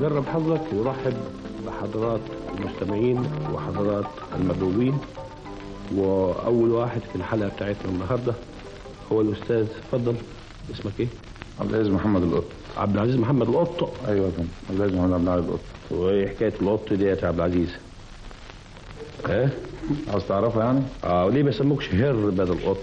جرب حظك يرحب بحضرات المستمعين وحضرات المدعوين. وأول واحد في الحلقة بتاعتنا النهاردة هو الأستاذ. اتفضل، اسمك إيه؟ عبد العزيز محمد القط. عبد العزيز محمد القط؟ أيوة يا فندم، عبد العزيز محمد القط. وإيه حكاية القط ديت يا عبد العزيز؟ إيه؟ عاوز تعرفها يعني؟ وليه ما يسموكش هر بدل قط؟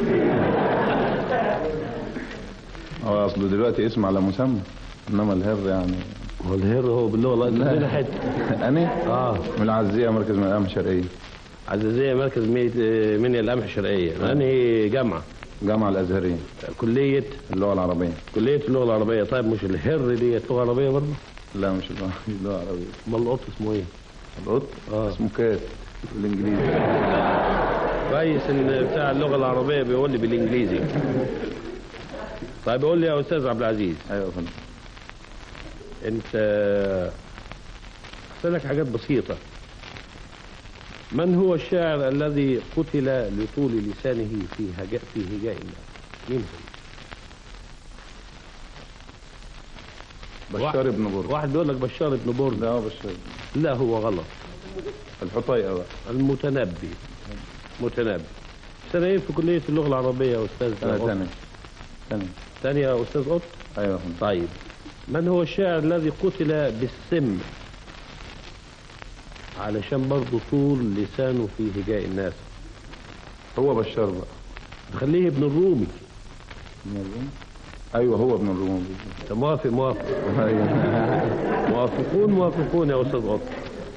هو أصله دلوقتي اسم على مسمى، إنما الهر يعني هو الهر هو باللغة الإنجليزية حتة. أنا؟ من العزية، مركز من القمح الشرقية. عزيزية، مركز من القمح الشرقية. أنهي جامعة؟ جامعة الأزهرية. كلية اللغة العربية. كلية اللغة العربية. طيب مش الهر دي لغة عربية برضه؟ لا مش اللغة العربية. أمال القط اسمه إيه؟ القط؟ اسمه كات بالإنجليزي. كويس إن بتاع اللغة العربية بيقول لي بالإنجليزي. طيب قول لي يا أستاذ عبد العزيز. أيوة يا فندم. أنت أسألك حاجات بسيطة. من هو الشاعر الذي قتل لطول لسانه في هجاء الناس؟ مين هو؟ بشار بن برد. واحد بيقول لك بشار بن برد. لا بشار. لا هو غلط. الحطيئة بقى. المتنبي. سنة ايه في كلية اللغة العربية يا أستاذ؟ ثانية يا أستاذ قط؟ أيوة. طيب من هو الشاعر الذي قتل بالسم علشان برضه طول لسانه في هجاء الناس؟ هو بشار بقى. خليه ابن الرومي. أيوة هو ابن الرومي. موافق. موافقون يا أستاذ قط.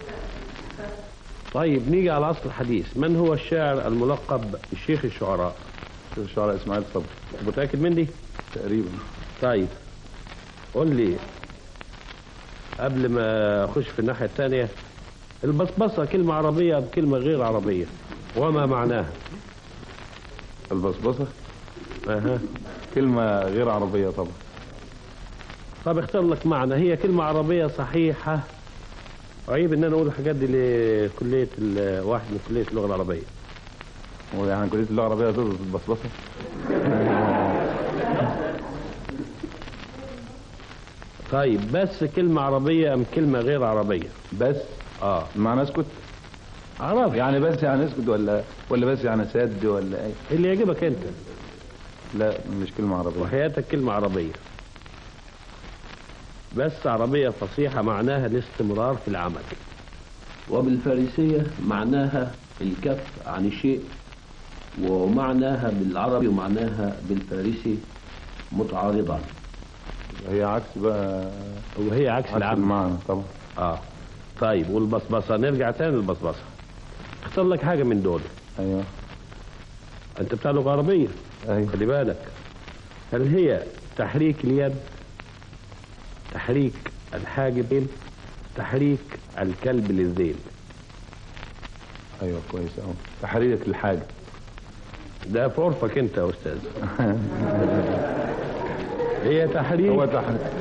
طيب نيجي على أصل الحديث. من هو الشاعر الملقب بشيخ الشعراء؟ شيخ الشعراء إسماعيل صبري. متأكد من دي؟ تقريبا. طيب قول لي قبل ما أخش في الناحية الثانية، البصبصة كلمة عربية أم كلمة غير عربية؟ وما معناها؟ البصبصة كلمة غير عربية طبعا. طب اختار لك معنى. هي كلمة عربية صحيحة. عيب ان انا اقول الحاجات دي لكلية واحد من كلية اللغة العربية. ويعني كلية اللغة العربية تدرس البصبصة؟ طيب بس كلمة عربية ام كلمة غير عربية؟ بس. معنى اسكت؟ عربي يعني بس يعني اسكت ولا بس يعني سد ولا ايه؟ اللي يعجبك انت. لا مش كلمة عربية. وحياتك كلمة عربية بس عربية فصيحة معناها الاستمرار في العمل. وبالفارسية معناها الكف عن الشيء، ومعناها بالعربي ومعناها بالفارسي متعارضان. هي عكس بقى. وهي عكس العمل. المعنى طبعا. طيب والبصبصة، نرجع تاني للبصبصة. اختار لك حاجة من دول. ايوه. انت بتاع لغة عربية. ايوه. خلي بالك. هل هي تحريك اليد، تحريك الحاجبين، تحريك الكلب للذيل؟ ايوه كويس اهو. تحريك الحاجب ده في عرفك انت يا استاذ. هي تحريك. هو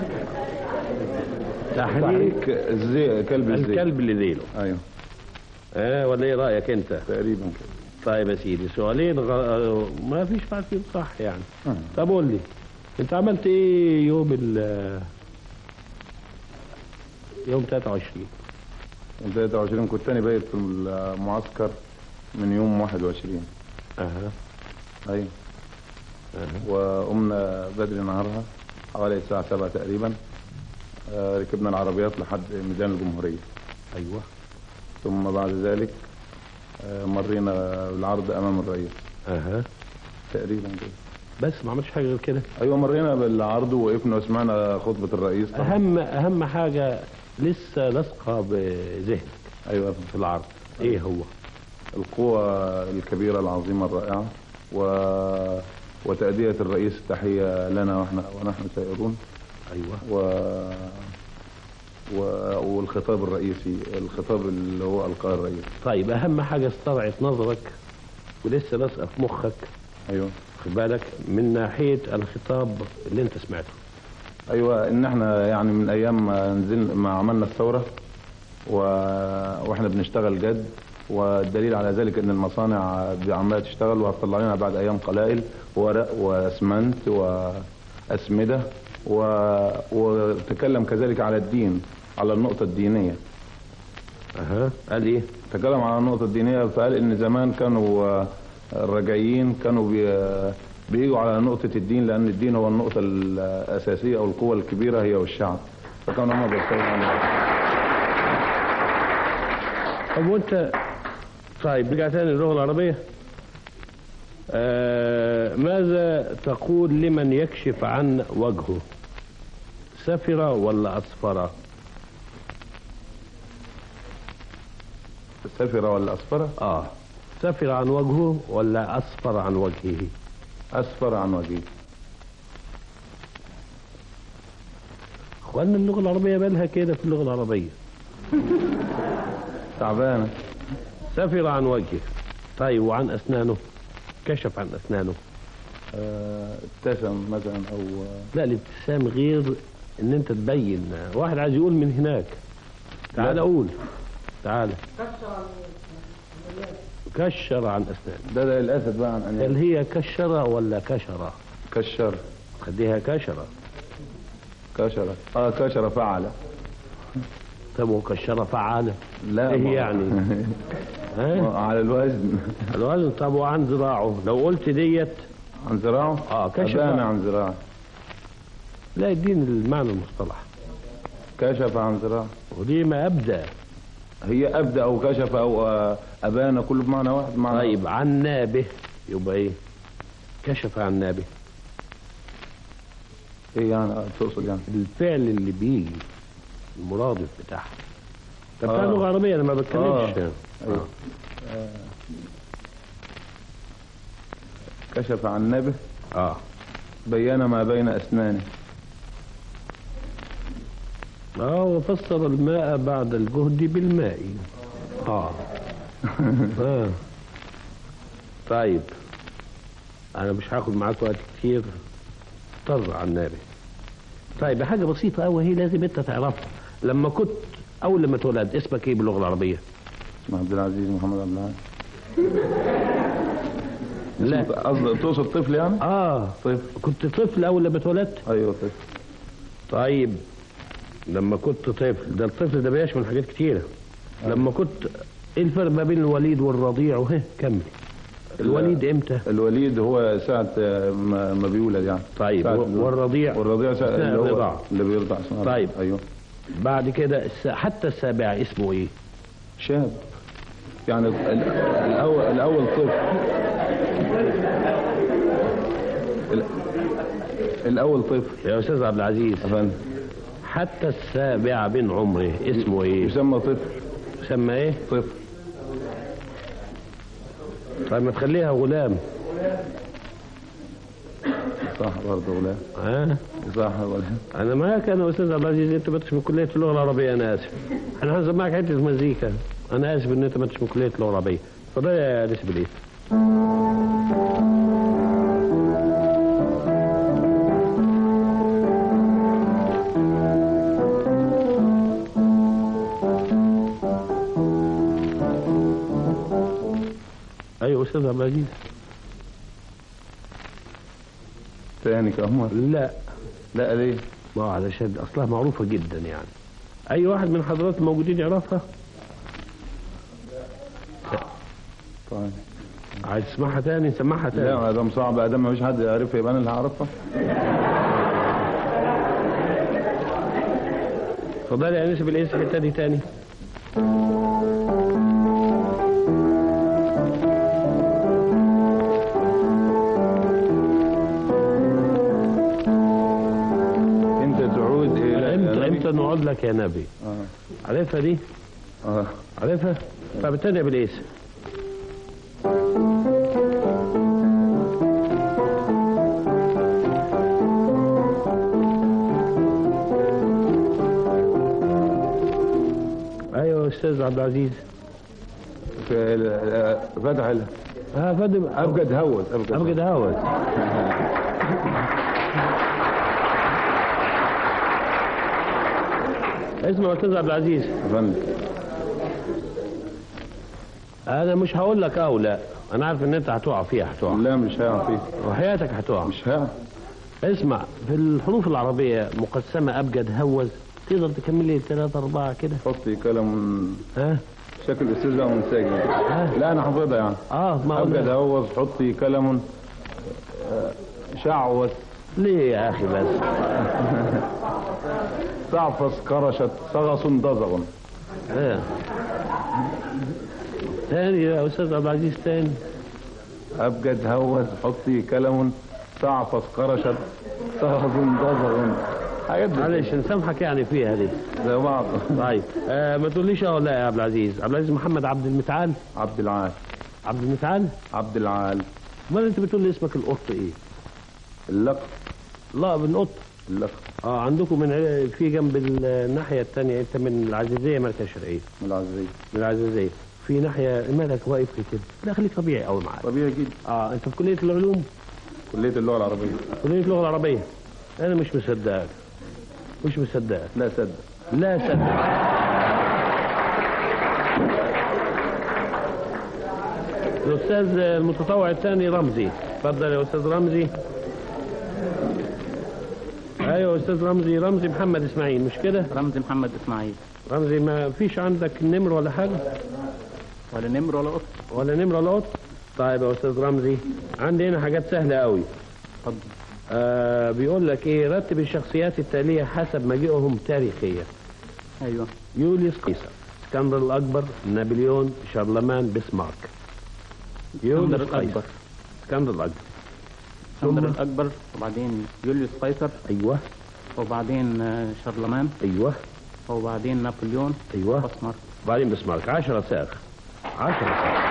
تحريك كلب الذيل. الكلب لذيله. ايوه. ولا ايه رايك انت؟ تقريبا كده. طيب يا سيدي سؤالين ما فيش بعد فيهم صح يعني. طب قول لي انت عملت ايه يوم 23؟ يوم 23 كنت انا بايت في المعسكر من يوم 21. ايوه. وقمنا بدري نهارها حوالي الساعة 7 تقريبا. ركبنا العربيات لحد ميدان الجمهورية. ايوه. ثم بعد ذلك مرينا بالعرض امام الرئيس. تقريبا كده. بس ما عملتش حاجه غير كده؟ ايوه مرينا بالعرض ووقفنا وسمعنا خطبة الرئيس. اهم حاجة لسه لاصقة بذهنك. ايوه في العرض ايه هو؟ القوة الكبيرة العظيمة الرائعة وتأدية الرئيس التحية لنا ونحن سائرون. ايوه. والخطاب الرئيسي، الخطاب اللي هو ألقاه الرئيس. طيب اهم حاجة استرعت نظرك ولسه لاصقة في مخك. ايوه. خد بالك من ناحية الخطاب اللي انت سمعته. ايوه ان احنا يعني من ايام ما عملنا الثورة واحنا بنشتغل جد، والدليل على ذلك ان المصانع عمالة تشتغل وهتطلع لنا بعد ايام قلائل ورق واسمنت واسمدة وتكلم كذلك على الدين على النقطة الدينية. قال ايه؟ تكلم على النقطة الدينية، فقال ان زمان كانوا الرجعيين كانوا بيجوا على نقطة الدين، لان الدين هو النقطة الاساسية او القوة الكبيرة هي والشعب، فكانوا هم بيتكلموا عليها. طب وانت طيب رجع تاني للغة العربية. ماذا تقول لمن يكشف عن وجهه؟ سفرة ولا أصفرة؟ سفرة ولا أصفرة؟ سفر عن وجهه ولا أصفر عن وجهه؟ أصفر عن وجهه. اخوانا اللغة العربية بالها كده في اللغة العربية تعبانة. سفر عن وجهه. طيب وعن أسنانه؟ كشف عن أسنانه. ابتسم مثلا أو لا، الابتسام غير ان انت تبين. واحد عايز يقول من هناك، تعال قول، تعال. كشر عن أسنانه. ده الأسد بقى عن أنياب. هل هي كشرة ولا كشرة؟ كشر. خديها كشرة. كشرة. كشرة فعلة. طب وكشرة فعالة؟ لا ايه يعني؟ على الوزن. الوزن. طب وعن ذراعه لو قلت ديت؟ عن ذراعه؟ كشف. أبان عن ذراعه. لا، اديني المعنى المصطلح. كشف عن ذراعه. ودي ما أبدأ. هي أبدأ أو كشف أو أبان، كله بمعنى واحد. معنى طيب عن نابه يبقى ايه؟ كشف عن نابه. ايه يعني تقصد يعني؟ الفعل اللي بيجي المرادف بتاعها. طب بتاع لغة عربية انا ما بتكلمش. كشف عن نابه. بين ما بين أسنانه. وفسر الماء بعد الجهد بالماء. طيب انا مش هاخد معاك وقت كتير. طر عن نابه. طيب حاجة بسيطة قوي هي لازم انت تعرفها. لما كنت اول لما اتولد اسمك ايه باللغة العربية؟ اسمه عبد العزيز محمد عبد العزيز. لا تقصد طفل يعني؟ طفل. كنت طفل اول لما اتولدت؟ ايوه طفل. طيب لما كنت طفل، ده الطفل ده بيشمل حاجات كتيرة. لما كنت ايه الفرق ما بين الوليد والرضيع؟ كمل. الوليد امتى؟ الوليد هو ساعة ما بيولد يعني. طيب والرضيع؟ والرضيع ساعة اللي بيرضع. طيب ايوه. بعد كده حتى السابع اسمه ايه؟ شاب. يعني الاول طفل. الاول طفل يا استاذ عبد العزيز. افندم. حتى السابع من عمره اسمه ايه؟ يسمى طفل. يسمى ايه؟ طفل. طيب ما تخليها غلام. صح برضه غلام. صح غلام. انا معاك انا استاذ عبد العزيز. انت ما من كلية اللغة العربية. انا اسف. انا هسمعك حتة مزيكا. انا اسف ان انت ما من كلية اللغة العربية. اتفضل يا انس بليل. ايوه استاذ عبد العزيز. تاني كمان؟ لا ليه؟ ما علشان اصلها معروفة جدا يعني. اي واحد من حضرات الموجودين يعرفها؟ طيب عايز تسمعها تاني؟ نسمعها تاني. لا ادم صعب. ادم ما فيش حد يعرفها يبقى انا اللي هعرفها. اتفضل يا انس بالاسم الحته دي تاني. امتى نقعد لك يا نبي؟ عارفها دي؟ عارفها؟ طب التانية بالاسم. ايوه استاذ عبد العزيز. فتح فادم ابجد هوز. ابجد هوز. اسمع استاذ عبد العزيز. افندم. انا مش هقول لك لا. انا عارف ان انت هتقع فيها. لا مش هقع فيها. وحياتك هتقع. مش هقع. اسمع، في الحروف العربية مقسمة أبجد هوز تقدر تكمل لي 3 4 كده؟ حطي كلام. ها؟ شكل الاستاذ بقى منسجم. لا انا حافظها يعني. ما ابجد هوز حطي كلم شعوذ. ليه يا اخي بس؟ صعفص كرشت صغص ضزغ. تاني يا استاذ عبد العزيز تاني. ابجد هوز حطي كلم صعفص كرشت صغص ضزغ. معلش نسامحك يعني فيها دي زي بعض. طيب ما تقوليش لا يا عبد العزيز. عبد العزيز محمد عبد المتعال. عبد العال. عبد المتعال. عبد العال. امال انت بتقول لي اسمك القط ايه؟ اللقب. لا بالقط. اللقب. عندكم من في جنب الناحيه الثانيه. انت من العزيزيه مركز شرقيه. من العزيزيه. من العزيزيه. في ناحيه مالك واقف كده؟ لا خليك طبيعي قوي معاك. طبيعي جدا. انت في كليه العلوم؟ كليه اللغه العربيه. كليه اللغه العربيه. انا مش مصدقك. مش مصدقك. لا صدق. لا صدق. الاستاذ المتطوع الثاني رمزي. اتفضل يا استاذ رمزي. ايوه استاذ رمزي. رمزي محمد اسماعيل مش كده؟ رمزي محمد اسماعيل. رمزي ما فيش عندك نمر ولا حاجه؟ ولا نمر ولا قط. ولا نمر ولا قط. طيب يا استاذ رمزي عندي هنا حاجات سهله قوي. اتفضل. بيقول لك ايه؟ رتب الشخصيات التاليه حسب مجيئهم تاريخيا. ايوه. يوليوس قيصر، اسكندر الاكبر، نابليون، شارلمان، بسمارك. يوليوس قيصر. اسكندر الاكبر. اسكندر الاكبر وبعدين يوليوس قيصر. ايوه. وبعدين شارلمان. ايوه. وبعدين نابليون. ايوه. بسمارك. وبعدين بسمارك. 10 صاغ. 10 صاغ.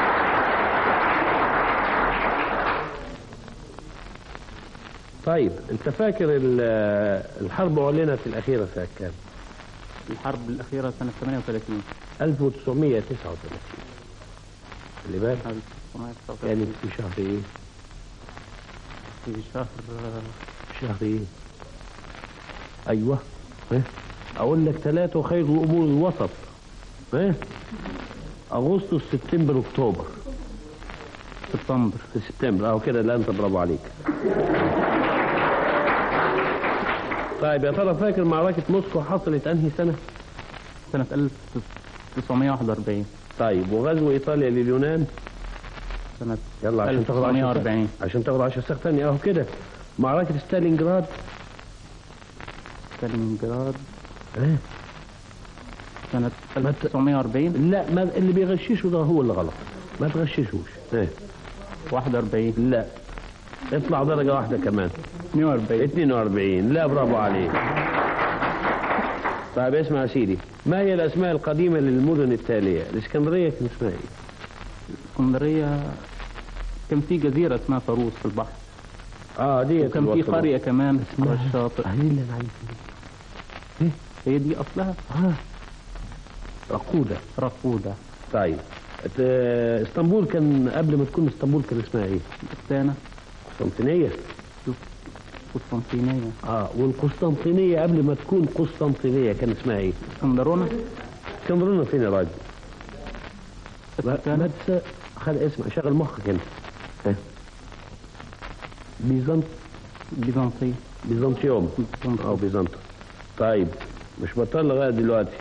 طيب انت فاكر الحرب اعلنت الاخيره سنه كام؟ الحرب الاخيره سنه 38. 1939. اللي بالك 1939 كانت في شهر ايه؟ في شهر ايه؟ ايوه. اقول لك 3 وخير الامور الوسط. اغسطس، سبتمبر، اكتوبر. سبتمبر. في سبتمبر كده. لا انت برافو عليك. طيب يا ترى فاكر معركة موسكو حصلت انهي سنة؟ سنة 1941. طيب وغزو ايطاليا لليونان؟ سنة يلا عشان تاخد 1940. عشان تاخد 10 صاغ ثانية كده. معركة ستالينجراد. ستالينجراد. سنة 1940. لا ما اللي بيغششوا ده هو اللي غلط. ما تغششوش. 41. لا اطلع درجة واحدة كمان. 42. 42. لا برافو عليك. طيب اسمع يا سيدي. ما هي الأسماء القديمة للمدن التالية؟ الإسكندرية كان اسمها إيه؟ الإسكندرية كان في جزيرة اسمها فاروس في البحر. دي وكان في قرية كمان على الشاطئ. هي اللي أنا عايز إيه؟ هي دي أصلها؟ رقودة. طيب اسطنبول كان قبل ما تكون اسطنبول كان اسمها ايه؟ الثانية. قسطنطينية. والقسطنطينية قبل ما تكون قسطنطينية كان اسمها ايه؟ اسكندرونة. اسكندرونة فين يا راجل؟ ما خد اسمع شغل مخك انت. بيزنطيوم او بيزنطة. طيب مش بطل لغاية دلوقتي.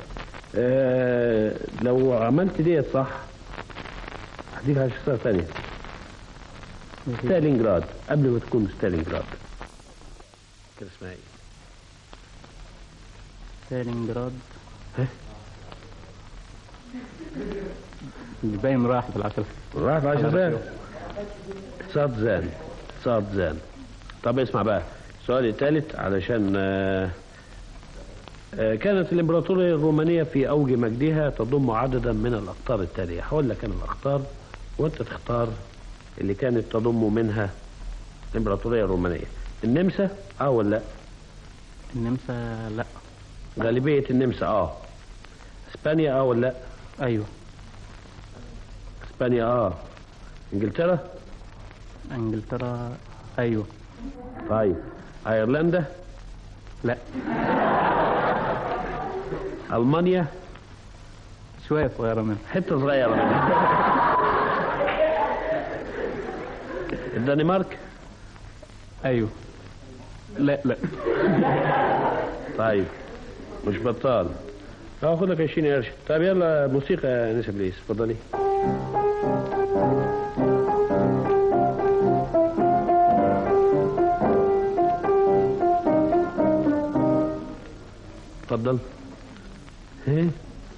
لو عملت ديت صح هديك 10 صاغ ثانية. ستالينجراد قبل ما تكون ستالينجراد كان اسمها ايه؟ ستالينجراد. باين راحت العشرة. راحت 10 صاغ. صاد زان. طب اسمع بقى السؤال الثالث علشان كانت الإمبراطورية الرومانية في أوج مجدها تضم عددا من الأقطار التالية. هقول لك أنا الأقطار وأنت تختار اللي كانت تضم منها الإمبراطورية الرومانية. النمسا ولا لا؟ النمسا لا. غالبية النمسا اسبانيا ولا لا؟ ايوه. اسبانيا انجلترا ايوه. طيب ايرلندا لا. المانيا شوية صغيرة منها. حتة صغيرة منها. الدنمارك ايوه. لا. طيب مش بطال. خد لك 20 قرش. طيب يلا موسيقى يا نسا بليز، اتفضلي. اتفضل. ايه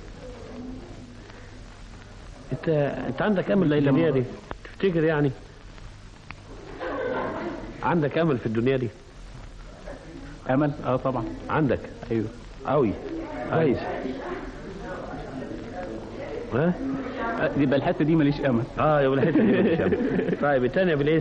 انت عندك امل في الدنيا دي؟ تفتكر يعني عندك امل في الدنيا دي؟ امل؟ طبعا عندك. ايوه قوي كويس. ها يبقى الحته دي ماليش امل. يبقى الحته دي ماليش امل. طيب الثانيه بليز.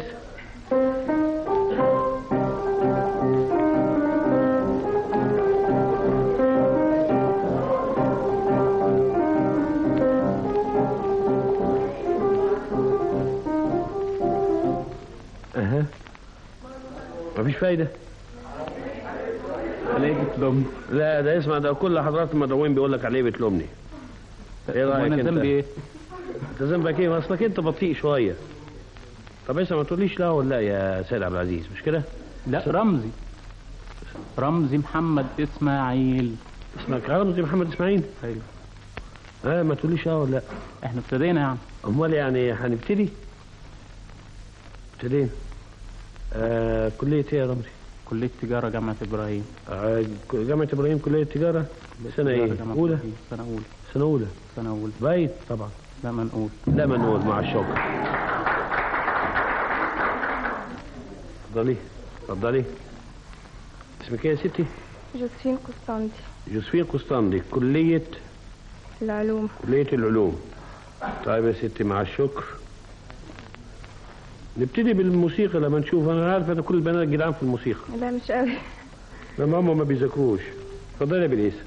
مفيش فايدة. ليه بتلومني؟ لا ده اسمع، ده كل حضرات المدعوين بيقول لك عليه بتلومني. ايه رايك انت؟ انا ذنبي ايه؟ انت ذنبك ايه؟ اصلك انت بطيء شويه. طب اسمع، ما تقوليش لا ولا يا سيد عبد العزيز، مش كده؟ لا رمزي محمد اسماعيل. اسمك رمزي محمد اسماعيل؟ ايوه. ما تقوليش ولا لا. احنا ابتدينا يعني. امال يعني هنبتدي؟ ابتدينا. كلية ايه يا رمزي؟ كلية تجارة جامعة إبراهيم. جامعة إبراهيم كلية تجارة. سنة ايه؟ أولى؟ سنة أولى. بايت طبعا. لا منقول. مع الشوكة. اتفضلي. اسمك ايه يا ستي؟ جوزفين قسطندي. كلية العلوم. طيب يا ستي مع الشكر. نبتدي بالموسيقى لما نشوف. انا عارف ان كل البنات جدعان في الموسيقى. لا مش قوي. لما هم ما بيذاكروش. اتفضلي يا بليس.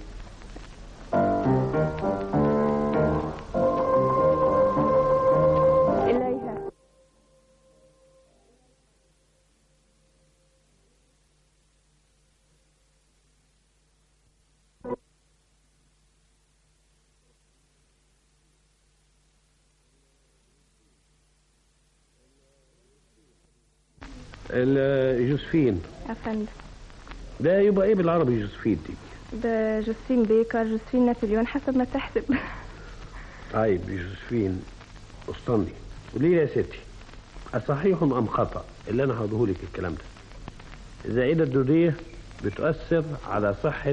جوزفين أفندم. ده يبقى ايه بالعربي جوزفين دي؟ ده جوزفين بيكر، جوزفين نابليون، حسب ما تحسب. طيب جوزفين قسطندي. قولي لي يا ستي، أصحيح أم خطأ اللي أنا هقوله لك الكلام ده؟ الزائدة الدودية بتؤثر على صحة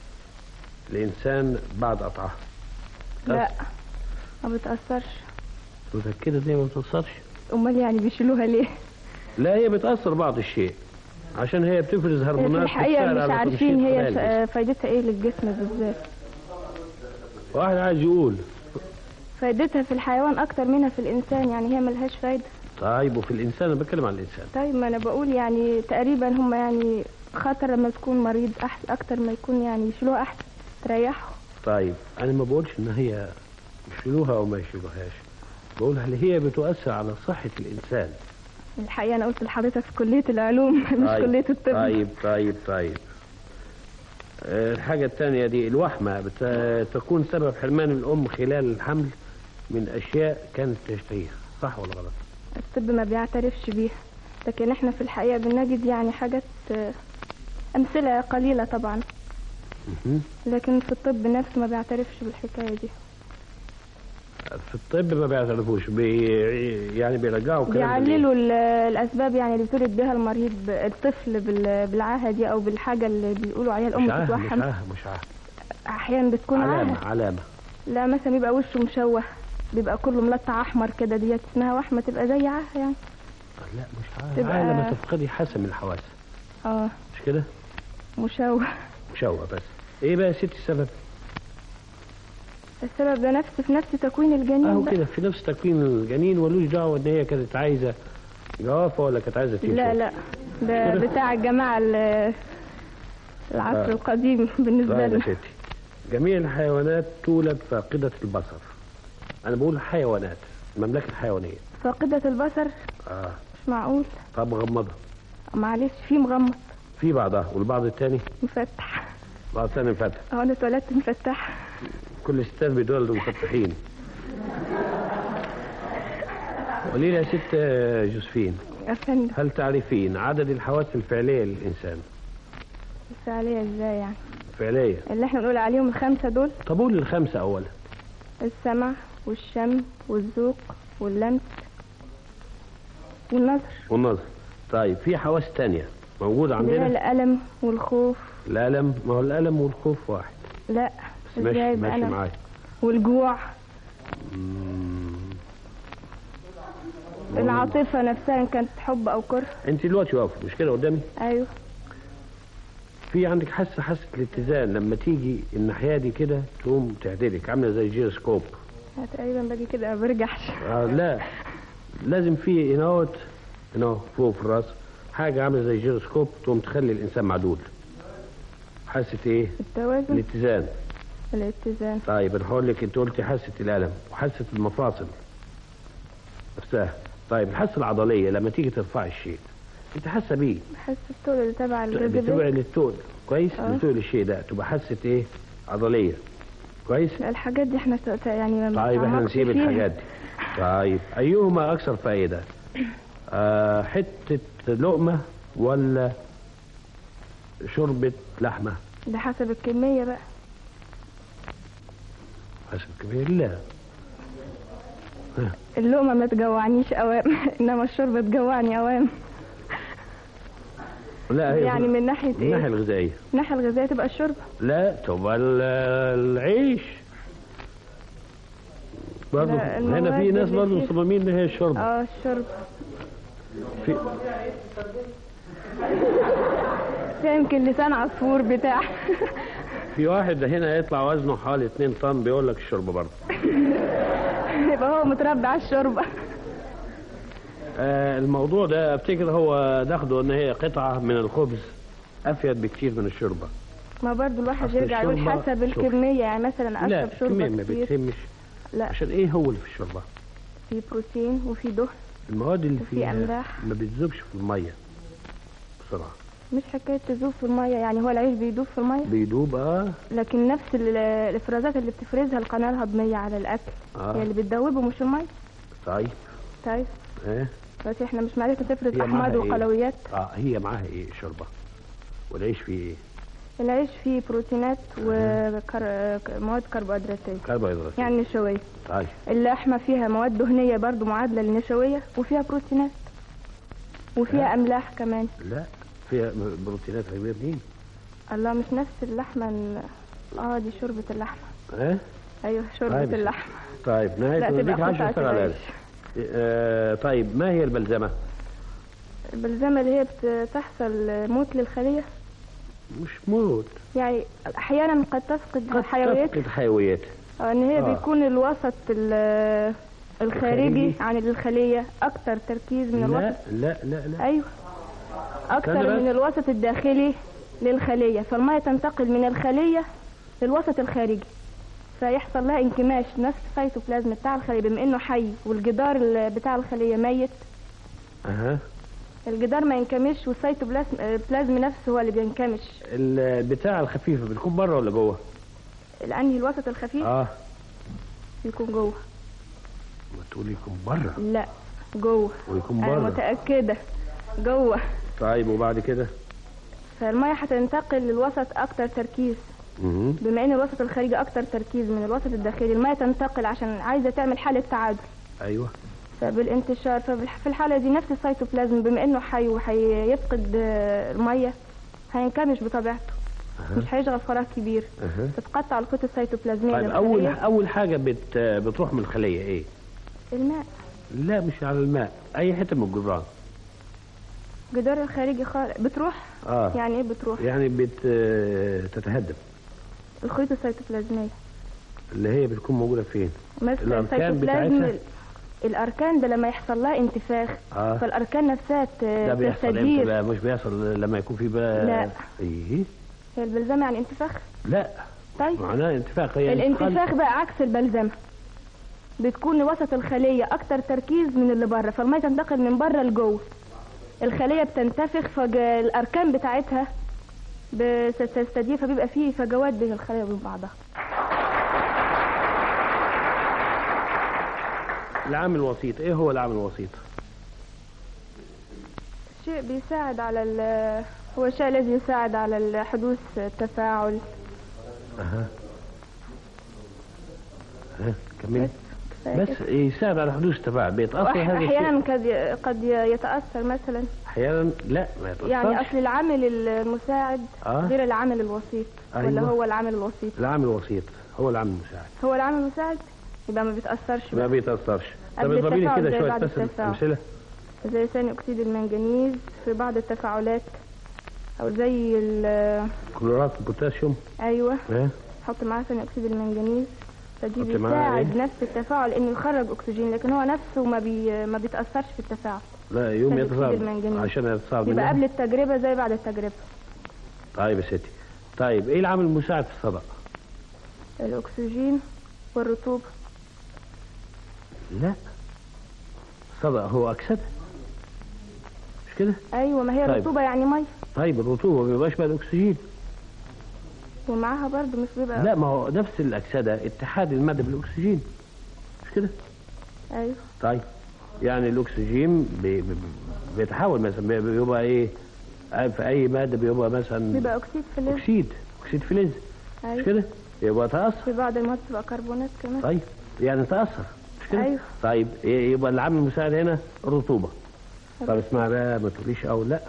الإنسان بعد قطعها؟ لا ما بتأثرش. متأكدة دي ما بتأثرش؟ أمال يعني بيشيلوها ليه؟ لا هي بتأثر بعض الشيء، عشان هي بتفرز هرمونات. في الحقيقة مش عارفين هي فايدتها ايه للجسم بالذات. واحد عايز يقول فايدتها في الحيوان اكتر منها في الانسان، يعني هي ملهاش فايدة. طيب وفي الانسان؟ انا بتكلم عن الانسان. طيب ما انا بقول يعني تقريبا هم يعني خطر لما تكون مريض احسن اكتر ما يكون يعني يشيلوها احسن تريحه. طيب انا ما بقولش ان هي يشيلوها او ما يشيلوهاش، بقول هل هي بتؤثر على صحة الانسان؟ الحقيقة أنا قلت لحضرتك في كلية العلوم مش كلية الطب. طيب. الحاجة الثانية دي الوحمة تكون سبب حرمان الأم خلال الحمل من أشياء كانت تشتهيها، صح ولا غلط؟ الطب ما بيعترفش بيها، لكن احنا في الحقيقة بنجد يعني حاجات أمثلة قليلة طبعا، لكن في الطب نفسه ما بيعترفش بالحكاية دي. في الطب ما بيعترفوش يعني بيرجعوا كلام، بيعللوا الاسباب يعني اللي بتولد بها المريض الطفل بالعاهه دي او بالحاجه اللي بيقولوا عليها الام بتتوحم. مش عاهه احيانا بتكون علامه. لا مثلا بيبقى وشه مشوه، بيبقى كله ملطع احمر كده، ديت اسمها وحمه، تبقى زي عاهه يعني. لا مش عاهه، تبقى لما تفقدي حاسه من الحواس. مش كده؟ مشوه بس. ايه بقى يا ستي السبب؟ السبب ده في نفس تكوين الجنين. اهو كده في نفس تكوين الجنين، ولوش دعوه ان هي كانت عايزه جوافه ولا كانت عايزه تنشف. لا ده بتاع الجماعه العصر القديم بالنسبه لنا. ستي جميع الحيوانات تولد فاقده البصر. انا بقول حيوانات، المملكه الحيوانيه فاقده البصر. مش معقول. طب مغمضه. معلش في مغمض، في بعضها، والبعض الثاني مفتح. بعض الثاني مفتح. انا اتولدت مفتح. كل الستات بيتولدوا مفتحين. قولي لي يا ست جوزفين، أفندم، هل تعرفين عدد الحواس الفعلية للإنسان؟ الفعلية ازاي يعني؟ فعلية اللي احنا بنقول عليهم الخمسة دول. طب قول الخمسة أولا. السمع والشم والذوق واللمس والنظر. طيب في حواس تانية موجودة عندنا؟ الألم والخوف. الألم، ما هو الألم والخوف واحد. لا بس ماشي معايا. والجوع. العاطفة نفسها إن كانت حب أو كره. أنت دلوقتي واقفة مش كده قدامي؟ أيوه. في عندك حاسة الاتزان، لما تيجي الناحية دي كده تقوم تعدلك، عاملة زي جيروسكوب. تقريبا باجي كده ما برجعش. لا لازم في هنا فوق في الراس حاجة عاملة زي جيروسكوب تقوم تخلي الإنسان معدول. حاسة إيه؟ التوازن. الاتزان. طيب أنا هقول لك، أنت قلتي حاسة الألم وحاسة المفاصل نفسها. طيب الحاسة العضلية لما تيجي ترفع الشيء أنت حاسة بيه؟ حاسة التقل اللي تبع الجاذبية. بتبع للتقل كويس. للتقل الشيء ده تبقى حاسة إيه؟ عضلية كويس. الحاجات دي احنا يعني طيب احنا نسيب الحاجات دي. طيب أيهما أكثر فائدة؟ حتة لقمة ولا شوربة لحمة؟ ده حسب الكمية بقى. حسب الكمية. لا اللقمة ما تجوعنيش أوام إنما الشوربة تجوعني أوام. لا يعني من ناحية إيه؟ من الناحية الغذائية. الناحية الغذائية تبقى الشوربة. لا تبقى العيش برضه. هنا في ناس برضه مصممين ان هي الشوربة. الشوربة. يمكن لسان عصفور بتاع. في واحد هنا يطلع وزنه حوالي 2 طن بيقول لك الشوربة برضه. يبقى هو متربي على الشوربة. الموضوع ده افتكر هو ناخده ان هي قطعة من الخبز افيد بكتير من الشوربة. ما برضه الواحد يرجع يقول حسب الكمية، يعني مثلا اشرب شوربة كتير. لا الكمية ما بتهمش. لا عشان ايه هو اللي في الشوربة؟ في بروتين وفي دهن. المواد اللي فيها أملاح. ما بتذوبش في المية بسرعة. مش حكاية تذوب في المية، يعني هو العيش بيدوب في المية؟ بيدوب لكن نفس الافرازات اللي بتفرزها القناة الهضمية على الاكل هي اللي بتدوبه مش المية. طيب ايه بس احنا مش معرفة تفرز احماض وقلويات. هي معاها ايه الشوربة؟ والعيش فيه ايه؟ العيش فيه بروتينات ومواد كربوهيدراتية يعني نشوية. طيب اللحمة فيها مواد دهنية برضو معادلة للنشوية وفيها بروتينات وفيها أملاح كمان. لا فيها بروتينات غير منين؟ الله مش نفس اللحمة دي شوربة اللحمة. ايوه شوربة اللحمة. طيب نهاية نديك 10 سنوات. طيب ما هي البلزمة؟ البلزمة اللي هي بتحصل موت للخلية. مش موت يعني احيانا قد تفقد حيويتها. ان هي بيكون الوسط الخارجي عن الخلية اكتر تركيز من الوسط. لا ايوه اكتر من الوسط الداخلي للخلية، فالمية تنتقل من الخلية للوسط الخارجي فيحصل لها انكماش نفس السيتوبلازم بتاع الخلية، بما انه حي والجدار بتاع الخلية ميت. الجدار ما ينكمش والسيتوبلازم نفسه هو اللي بينكمش. البتاع الخفيفة بتكون بره ولا جوه؟ الانهي الوسط الخفيف؟ يكون جوه. ما تقولي يكون بره؟ لا جوه. ويكون بره؟ انا متأكدة جوه. طيب وبعد كده؟ فالمية هتنتقل للوسط اكتر تركيز. بما ان الوسط الخارجي اكتر تركيز من الوسط الداخلي، المية تنتقل عشان عايزة تعمل حالة تعادل. ايوه. فبالانتشار في الحالة دي نفس السيتوبلازم بما انه حي وهيفقد المية هينكمش بطبيعته. مش هيشغل فراغ كبير. تتقطع الخيوط السيتوبلازمية. طيب اول حاجة بتروح من الخلية ايه؟ الماء. لا مش على الماء، اي حتة من الجدران. الجدار الخارجي بتروح. يعني ايه بتروح؟ يعني بتتهدم الخيوط السيتوبلازمية اللي هي بتكون موجودة فين؟ الاركان بتاعتها. الاركان ده لما يحصل لها انتفاخ فالاركان نفسها ده بيحصل امتى بقى؟ مش بيحصل لما يكون في بقى. لا ايه هي البلزمة يعني انتفاخ؟ لا طيب معناه انتفاخ. هي الانتفاخ بقى عكس البلزمة، بتكون وسط الخلية اكتر تركيز من اللي بره، فالمية تنتقل من بره لجوه. الخلية بتنتفخ فالاركان بتاعتها بتستدير، فبيبقى فيه فجوات بين الخلايا وبين بعضها. العامل الوسيط ايه هو العامل الوسيط؟ شيء بيساعد على هو الشيء الذي يساعد على حدوث التفاعل اها كملي. بس يساعد على حدوث تفاعل بيتأثر هذا الشيء. احيانا قد يتأثر مثلا. احيانا لا ما يتأثرش. يعني اصل العامل المساعد غير العامل الوسيط. أيوة. ولا هو العامل الوسيط؟ العامل الوسيط هو العامل المساعد. هو العامل المساعد يبقى ما بيتأثرش. ما بيتأثرش. طب اضربي لي كده شوية بس امثلة. زي ثاني اكسيد المنجنيز في بعض التفاعلات، او زي كلورات البوتاسيوم. ايوه. حط معاه ثاني اكسيد المنجنيز، فدي بيساعد نفس التفاعل انه يخرج اكسجين، لكن هو نفسه ما بيتأثرش في التفاعل. لا يوم يتصاب عشان يتصاب يبقى قبل التجربة زي بعد التجربة. طيب يا ستي. طيب ايه العامل المساعد في الصدأ؟ الاكسجين والرطوبة. لا الصدأ هو أكسدة مش كده؟ ايوه ما هي طيب. الرطوبة يعني مية. طيب الرطوبة ما بيبقاش بقى الاكسجين ومعاها برضه مش بيبقى. لا ما هو نفس الأكسدة اتحاد المادة بالأكسجين مش كده؟ ايوه. طيب يعني الأكسجين بيتحول مثلا بيبقى ايه في أي مادة بيبقى مثلا بيبقى أكسيد فلز. أكسيد فلز. أيوه. مش كده؟ يبقى تأثر. في بعض المواد تبقى كربونات كمان. طيب يعني تأثر مش كده؟ أيوه. طيب يبقى العامل المساعد هنا الرطوبة. طب اسمع بقى ما تقوليش او لا.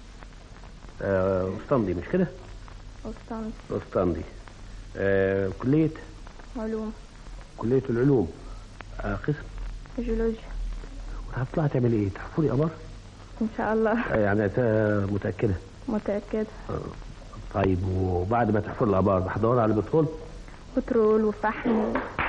اسطندي مش كده؟ اسطندي. كلية علوم. كلية العلوم. قسم جيولوجيا. وهتطلع تعمل ايه؟ تحفري ابار؟ ان شاء الله. يعني متأكدة؟ متأكدة. طيب وبعد ما تحفر الابار هتدور على بترول وفحم